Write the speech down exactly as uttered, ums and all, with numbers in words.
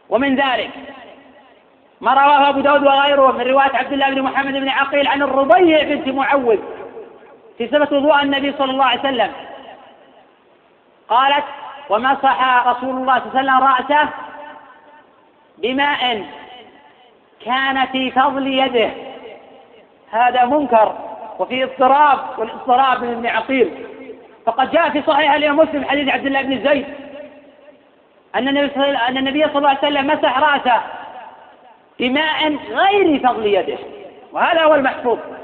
ومن ذلك ما رواه أبو داود وغيره من رواية عبد الله بن محمد بن عقيل عن الربيع بنت معوذ في صفة وضوء النبي صلى الله عليه وسلم، قالت: ومسح رسول الله صلى الله عليه وسلم رأسه بماء كان في فضل يده. هذا منكر وفي اضطراب، والاضطراب من ابن عقيل. فقد جاء في صحيح الإمام مسلم حديث عبد الله بن زيد أن النبي صلى الله عليه وسلم مسح رأسه بماء غير فضل يده، وهذا هو المحفوظ.